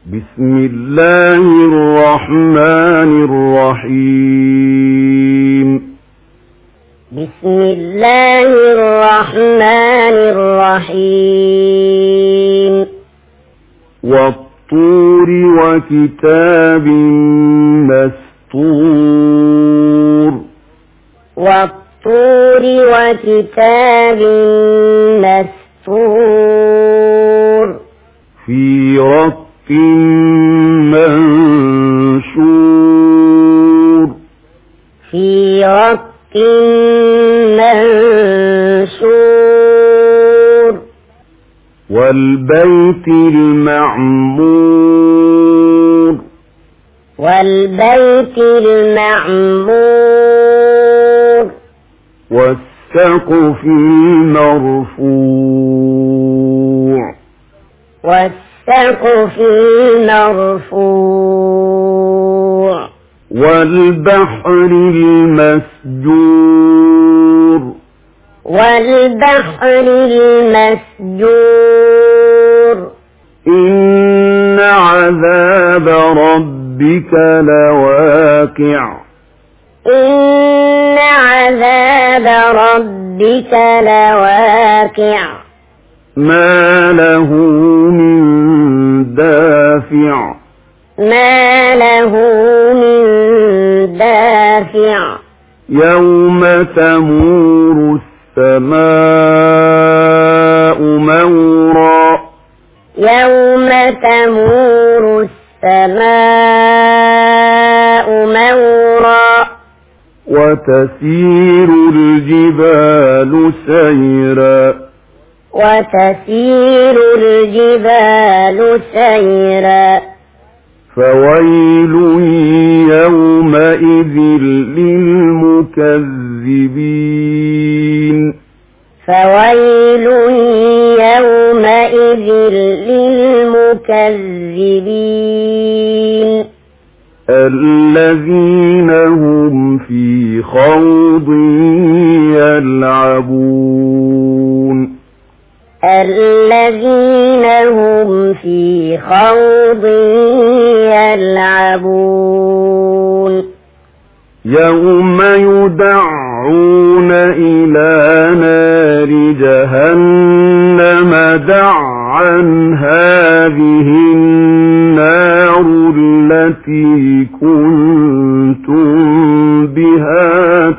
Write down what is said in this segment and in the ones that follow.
بسم الله الرحمن الرحيم. بسم الله الرحمن الرحيم. والطور وكتاب مسطور. والطور وكتاب مسطور. في رق منشور. في رق منشور. والبيت المعمور. والبيت المعمور. والسقف المرفوع. والسقف المرفوع. والبحر المسجور. والبحر المسجور. إن عذاب ربك لواقع. إن عذاب ربك لواقع. ما له من دافع. ما له من دافع. يوم تمور السماء مورا. يوم تمور السماء مورا. وتسير الجبال سيرا. وتسير الجبال سيرا. فويل يومئذ للمكذبين. فويل يومئذ للمكذبين. الذين هم في خوض يلعبون. الذين هم في خوض يلعبون. يوم يدعون إلى نار جهنم دعا. هذه النار التي كنتم بها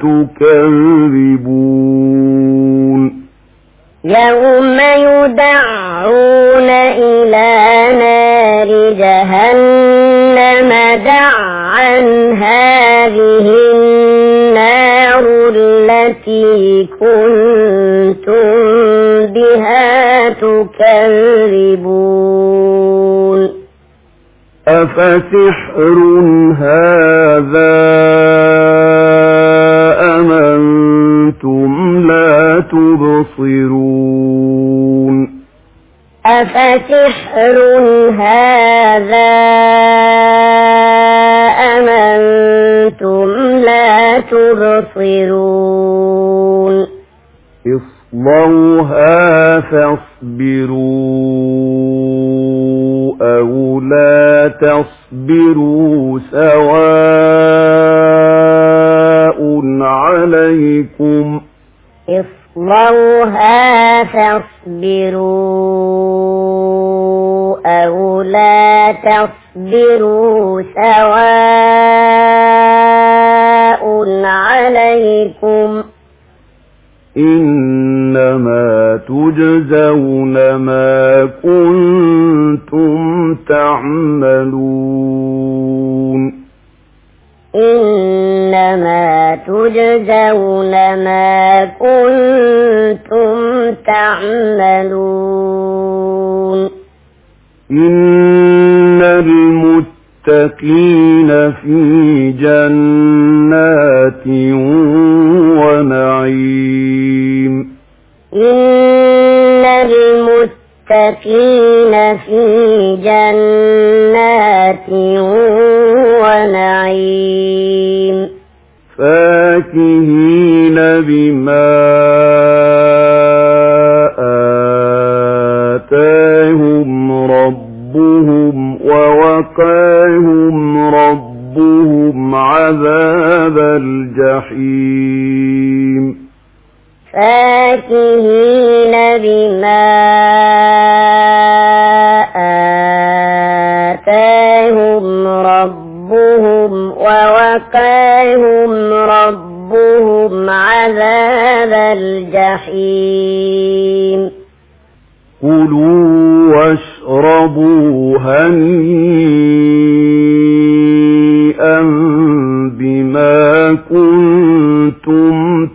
تكذبون. يوم يدعون إلى نار جهنم دعا. هذه النار التي كنتم بها تكذبون. أفسحر هذا أم أنتم لا تبصرون. أفسحر هذا أم أنتم لا تبصرون. اصلوها فاصبروا أو لا تصبروا سواء عليكم. اصلوها فاصبروا أو لا تصبروا سواء عليكم. إنما تجزون ما كنتم تعملون. إنما تجزون ما كنتم تعملون. إن المتقين في جنات ونعيم. إن المتقين في جنات ونعيم. فاكهين بما آتاهم ربهم ربهم ووقاهم ربهم عذاب الجحيم فاكهين بما آتاهم ربهم ووقاهم ربهم عذاب الجحيم كلوا واشربوا هنيئا بما كنتم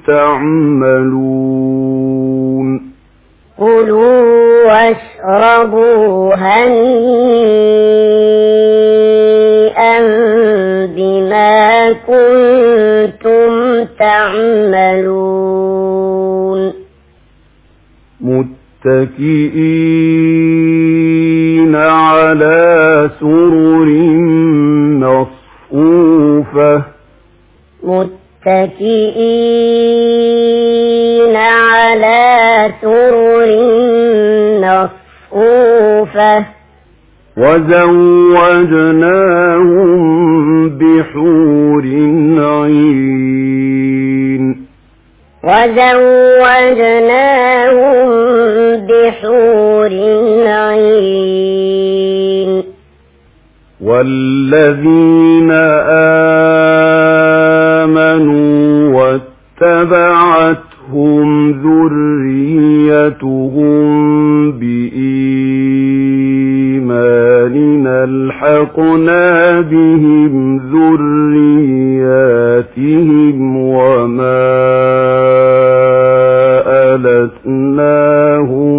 تعملون كلوا واشربوا هنيئا بما كنتم تعملون متكئين على سرر مصفوفة متكئين على سرر مصفوفة وزوجناهم بحور عين وزوجناهم بحور عين والذين آمنوا واتبعتهم ذريتهم بإيمان ألحقنا بهم ذرياتهم وما ألتناهم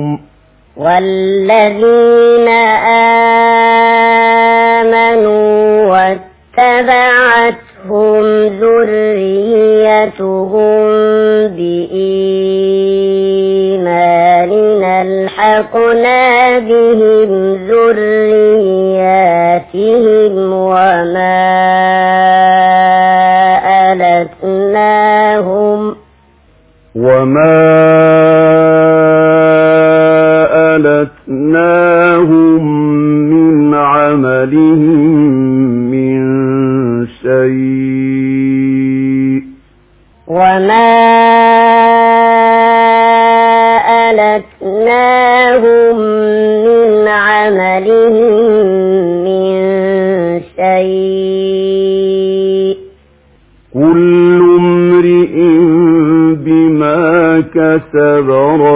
والذين آمنوا واتبعتهم ذريتهم بإيمان ألحقنا بهم ذرياتهم وما ألتناهم من عملهم من شيء وما ألتناهم من عملهم من شيء كل امرئ بما كسب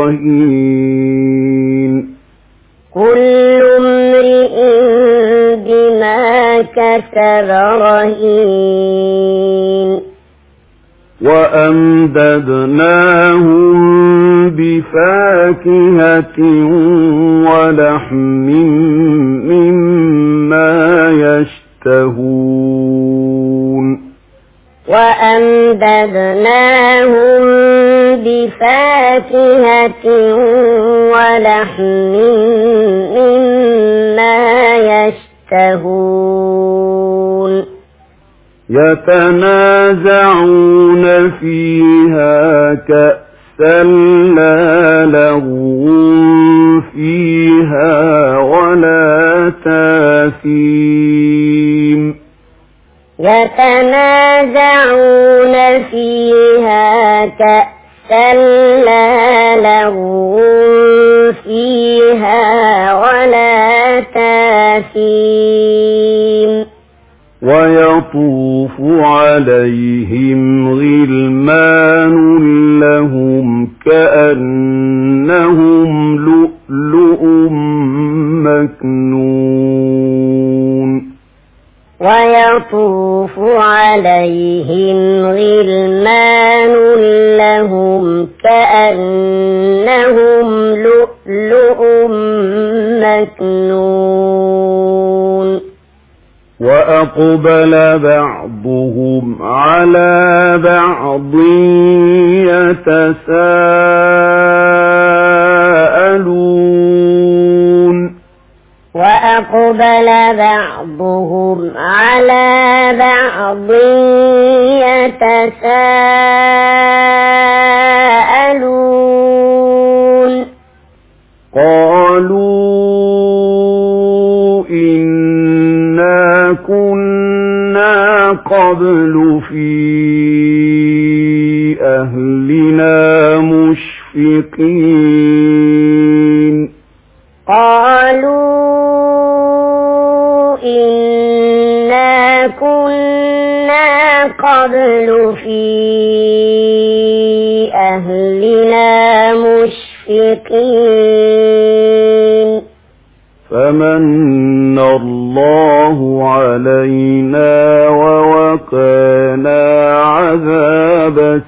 رهين كل امرئ بما كسب رهين وأمددناهم بفاكهة ولحم مما يشتهون وأمددناهم بفاكهة ولحم مما يشتهون يتنازعون فيها كأسا لا لغو فيها ولا تاثيم يتنازعون فيها كأسا لا لغو فيها ولا تاثيم ويطوف عليهم غلمان لهم كأنهم لؤلؤ مكنون ويطوف عليهم غلمان لهم كأنهم لؤلؤ مكنون وأقبل بعضهم على بعض يتساءلون وأقبل بعضهم على بعض يتساءلون قالوا إنا كنا قبل في أهلنا مشفقين قالوا إنا كنا قبل في أهلنا مشفقين فمن الله علينا ووقانا عذاب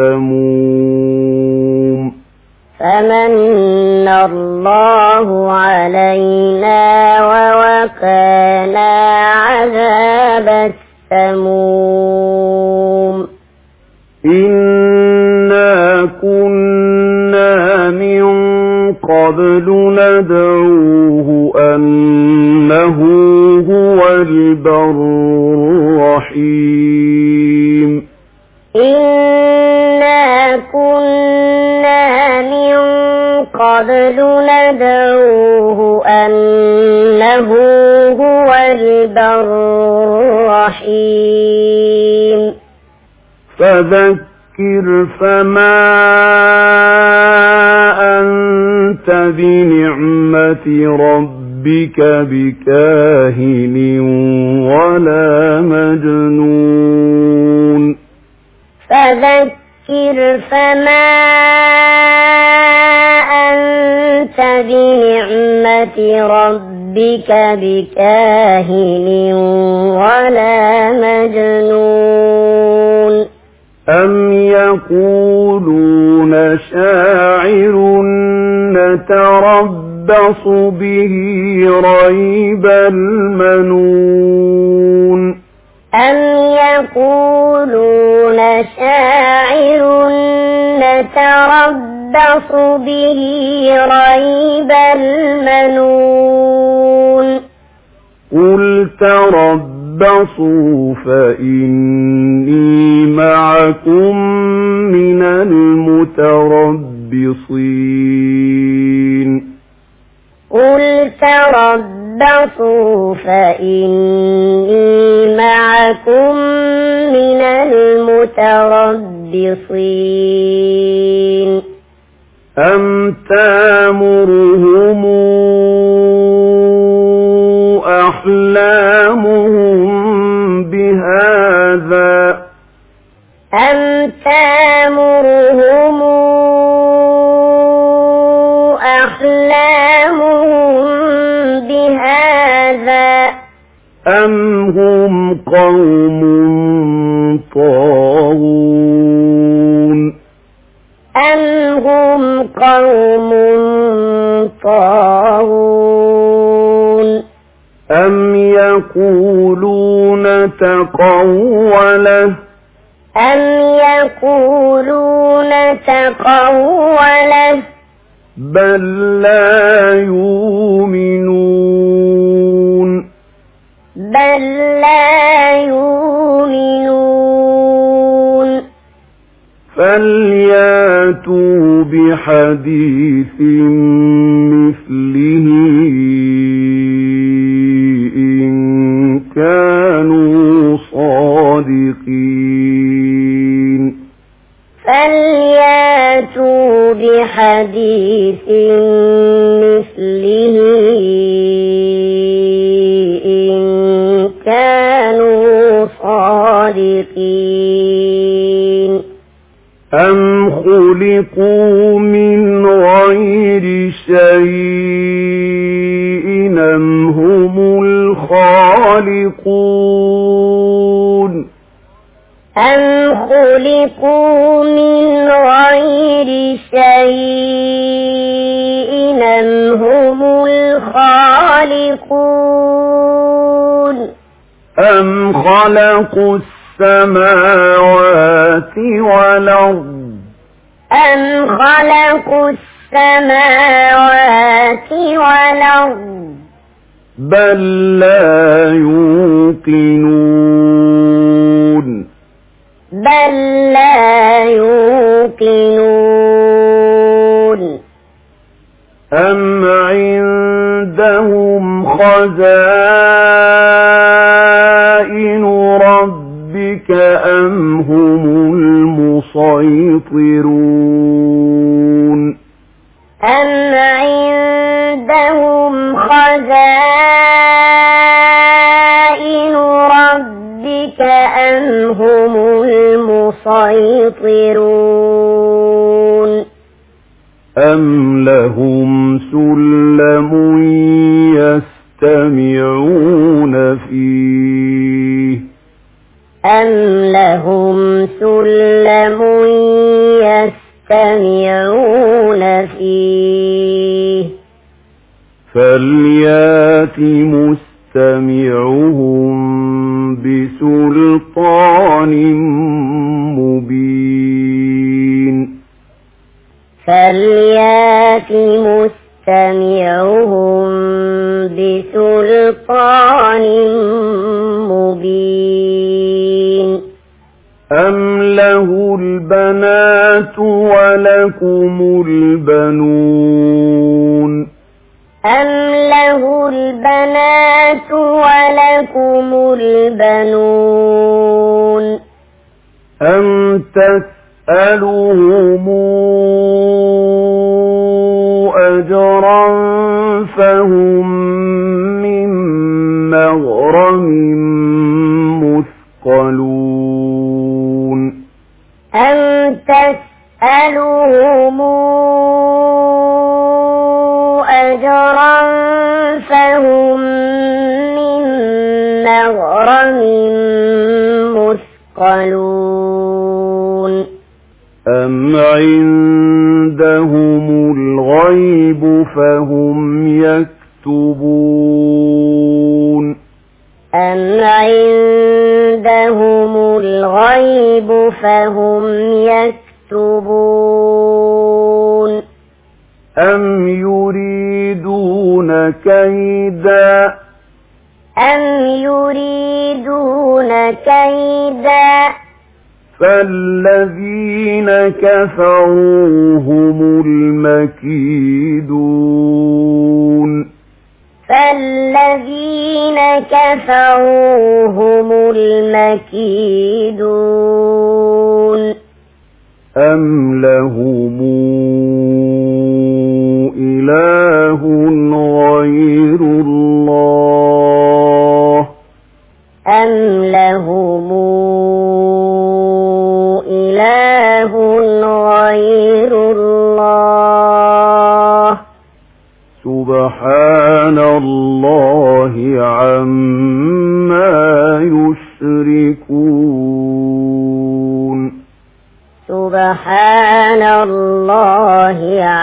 السموم فمن الله علينا ووقانا عذاب السموم إنا كنا من قبل ندعوه أنه هو البر الرحيم إنا كنا من قبل ندعوه أنه هو البر الرحيم فذكر فما أنت بنعمة ربك بكاهن ولا مجنون فذكر فما أنت بنعمة ربك بكاهن ولا مجنون أم يقولون شاعر نتربص به ريب المنون أم يقولون شاعر نتربص به ريب المنون قل تربصوا فإني معكم من المتربصين قل تربصوا فإني معكم من المتربصين أم تامرهم أحلامهم بهذا أم تامرهم أحلامهم بهذا أم هم قوم طاغون أم هم قوم طاغون أم يقولون تقوله أم يقولون تقوله بل لا يؤمنون بل لا يؤمنون فلياتوا بحديث مثله إن كانوا صادقين فلياتوا بحديث مثله إن كانوا صادقين أم خلقوا من غير شيء أم هم الخالقون أم خلقوا من غير شيء أم هم الخالقون أم خلقوا السماوات والأرض أم خلقوا السماوات والأرض بل لا يوقنون بل لا يوقنون أم عندهم خزائن ربك أم هم المسيطرون أم عندهم خزائن ربك أم هم المسيطرون أم لهم سلم يستمعون فيه أم لهم سلم يستمعون فيه فليات مستمعهم بسلطان مبين فليات مستمعهم بسلطان مبين أم له البنات ولكم البنون أم له البنات ولكم البنون أم تسألهم أجرا فهم من مغرم مثقلون أم تسألهم أجرا فهم من مغرم مثقلون أم عندهم الغيب فهم يكتبون أم عندهم الغيب فهم يكتبون أم يريدون كيدا فالذين كفروا هم المكيدون أم لهم إله غير الله أم لهم إله غير الله سبحان الله عما يشركون سبحان الله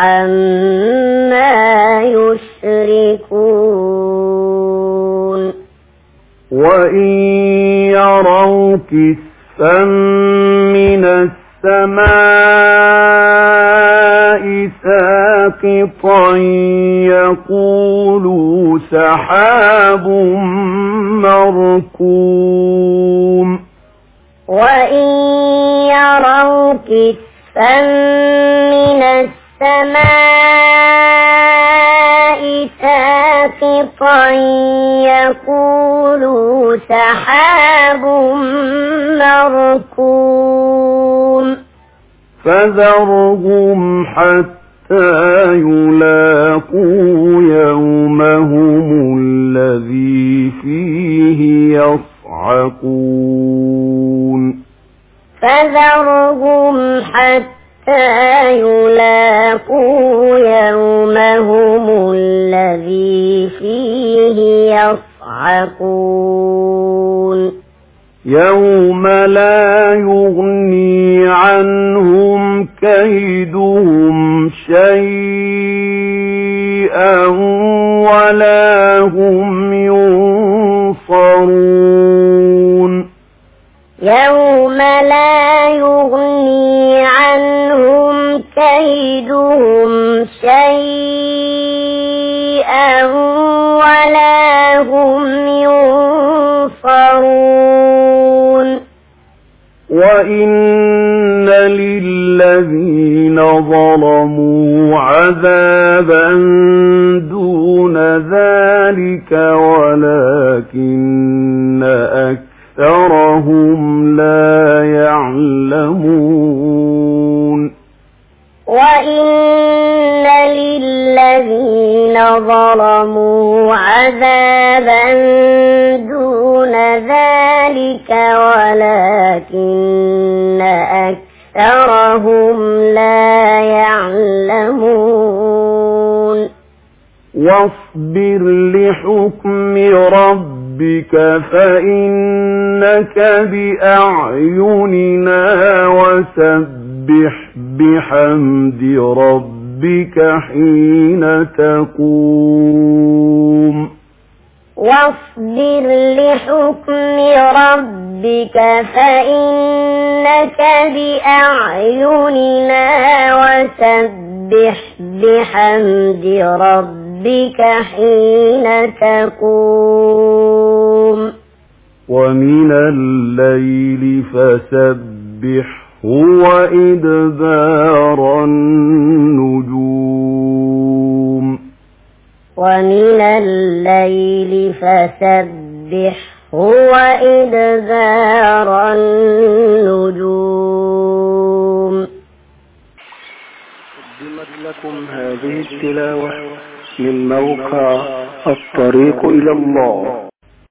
عما يشركون وإن يروا كسفا من السماء ساقطا يقولوا سحاب مركوم وإن يروا كسفا من السماء ساقطا يقولوا سحاب مركوم فذرهم حتى يلاقوا يومهم الذي فيه يصعقون فذرهم حتى يلاقوا يومهم الذي فيه يصعقون يوم لا يغني عنهم كيدهم شيئا ولا هم ينصرون يوم لا يغني عنهم كيدهم شيئا ولا هم ينصرون وإن للذين ظلموا عذابا دون ذلك ولكن أكثرهم لا عذابا دون ذلك ولكن أكثرهم لا يعلمون واصبر لحكم ربك فإنك بأعيننا وسبح بحمد ربك حين تقوم واصبر لحكم ربك فإنك بأعيننا وسبح بحمد ربك حين تقوم ومن الليل فسبحه وإدبار النجوم ومن الليل فسبحه وإدبار النجوم. قدمت لكم هذه التلاوة من موقع الطريق إلى الله.